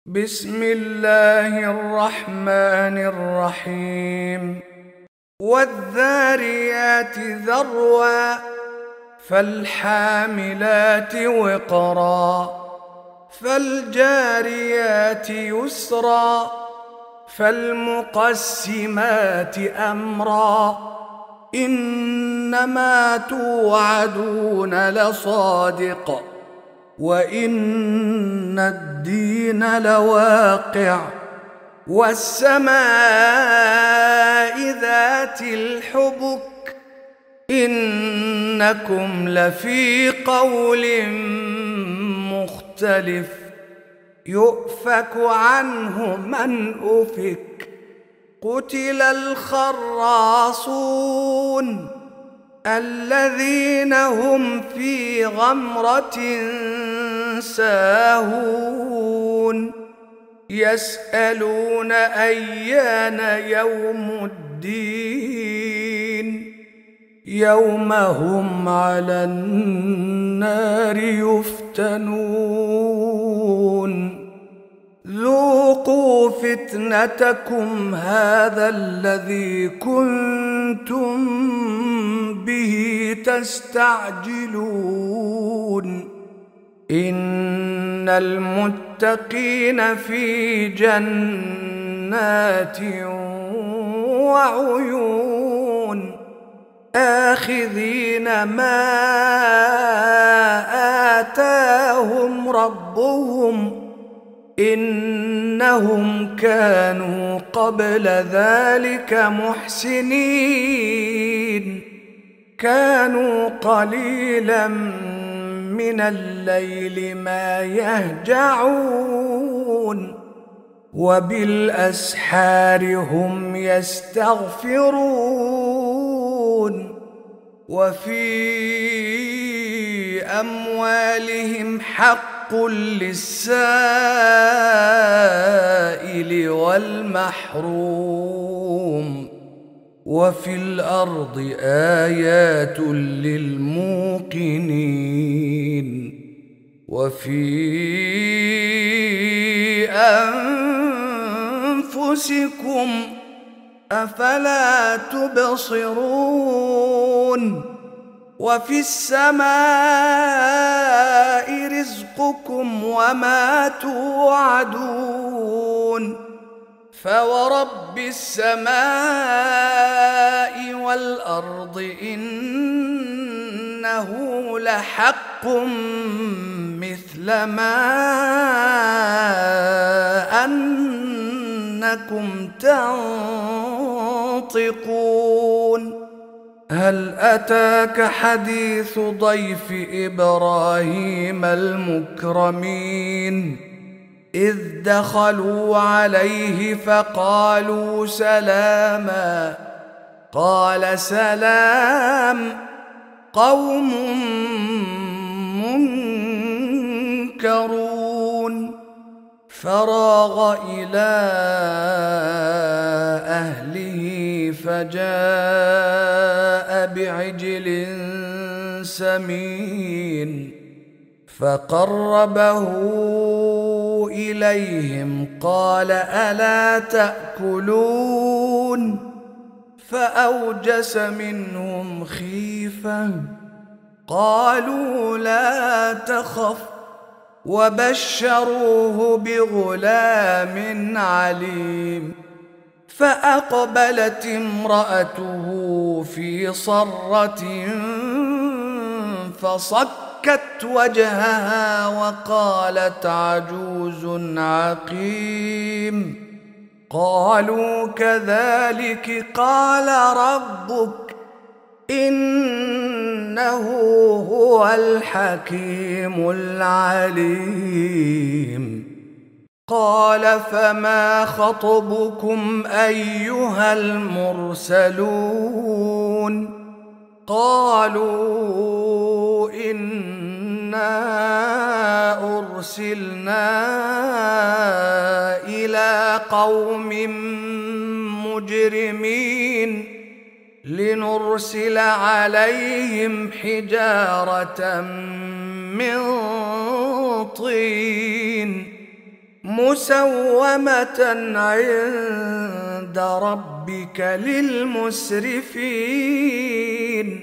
بسم الله الرحمن الرحيم والذاريات ذروا فالحاملات وقرا فالجاريات يسرا فالمقسمات أمرا إنما توعدون لصادق وإن الدين لواقع والسماء ذات الحبك إنكم لفي قول مختلف يؤفك عنه من أفك قتل الخراصون الذين هم في غمرة ساهون يسألون أيان يوم الدين يوم هم على النار يفتنون ذوقوا فتنتكم هذا الذي كنتم به تستعجلون إن المتقين في جنات وعيون آخذين ما آتاهم ربهم إنهم كانوا قبل ذلك محسنين كانوا قليلا من الليل ما يهجعون وبالأسحار هم يستغفرون وفي أموالهم حق للسائل والمحروم وفي الأرض آيات للموقنين وفي أنفسكم أفلا تبصرون وفي السماء رزقكم وما توعدون فورب السماء والأرض إنه لحق مثل ما أنكم تنطقون هل أتاك حديث ضيف إبراهيم المكرمين إذ دخلوا عليه فقالوا سلاما قال سلام قوم منكرون فراغ إلى أهله فجاء بعجل سمين فقربه إليهم قال ألا تأكلون فأوجس منهم خيفة قالوا لا تخف وبشروه بغلام عليم فأقبلت امرأته في صرة فصكت وجهها وقالت عجوز عقيم قالوا كذلك قال ربك إنه هو الحكيم العليم قال فما خطبكم أيها المرسلون قالوا إنا أرسلنا إلى قوم مجرمين لنرسل عليهم حجارة من طين مسومة عند ربك للمسرفين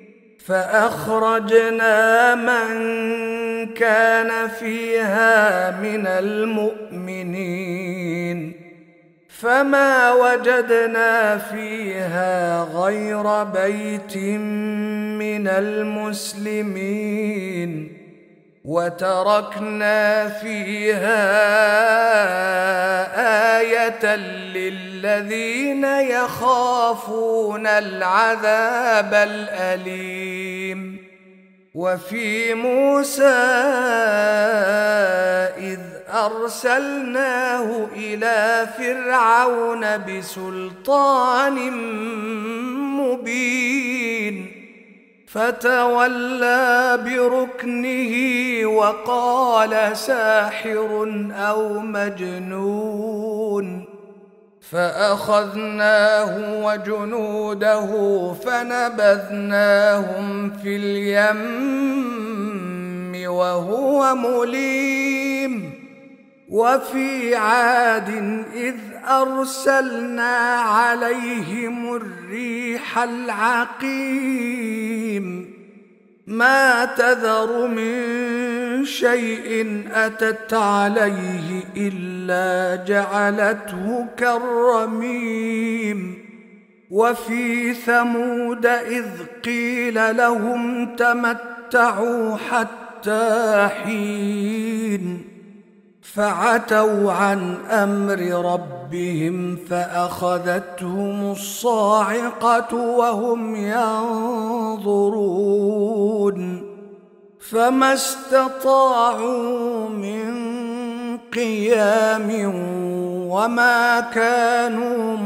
فأخرجنا من كان فيها من المؤمنين فما وجدنا فيها غير بيت من المسلمين وتركنا فيها آية للذين يخافون العذاب الأليم وفي موسى إذ أرسلناه إلى فرعون بسلطان مبين فتولى بركنه وقال ساحر أو مجنون فأخذناه وجنوده فنبذناهم في اليم وهو مليم وفي عاد إذ أرسلنا عليهم الريح العقيم ما تذر من شيء أتت عليه إلا جعلته كالرميم وفي ثمود إذ قيل لهم تمتعوا حتى حين فعتوا عن أمر ربهم فأخذتهم الصاعقة وهم ينظرون فما استطاعوا من قيام وما كانوا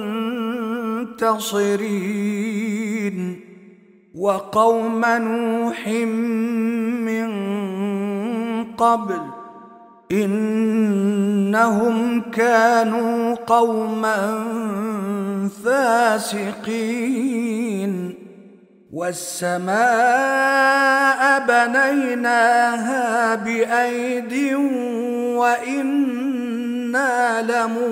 منتصرين وقوم نوح من قبل إنهم كانوا قوما فاسقين والسماء بنيناها بأيد وإنا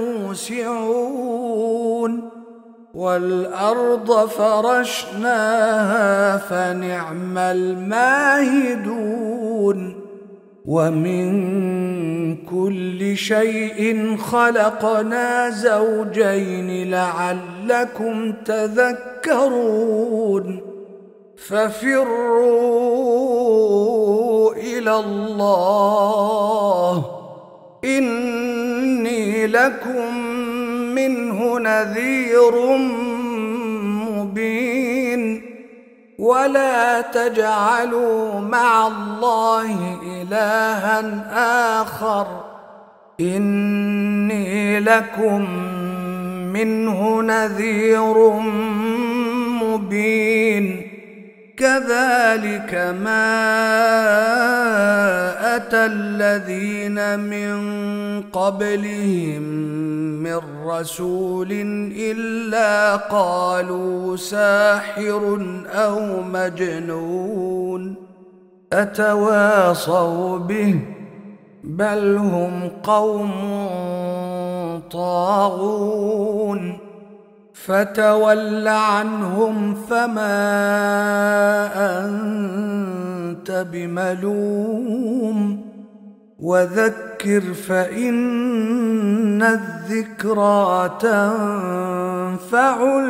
لموسعون والأرض فرشناها فنعم الماهدون ومن كل شيء خلقنا زوجين لعلكم تذكرون ففروا إلى الله إني لكم منه نذير مبين ولا تجعلوا مع الله إلها آخر إني لكم منه نذير مبين كذلك ما أتى الذين من قبلهم من رسول إلا قالوا ساحر أو مجنون أتواصوا به بل هم قوم طاغون فتول عنهم فما أنت بملوم وذكر فإن الذكرى تنفع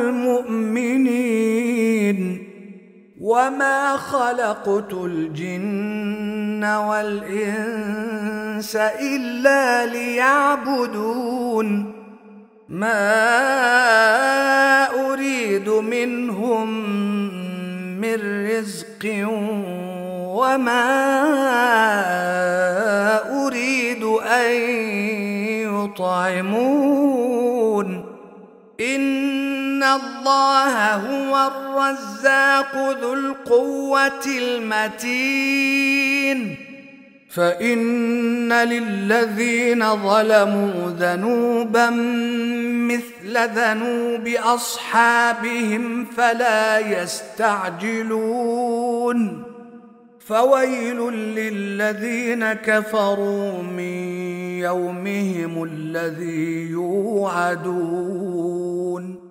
المؤمنين وما خلقت الجن والإنس إلا ليعبدون ما أريد منهم من رزق وما أريد أن يطعمون إن الله هو الرزاق ذو القوة المتين فإن للذين ظلموا ذنوبا مثل ذنوب أصحابهم فلا يستعجلون فويل للذين كفروا من يومهم الذي يوعدون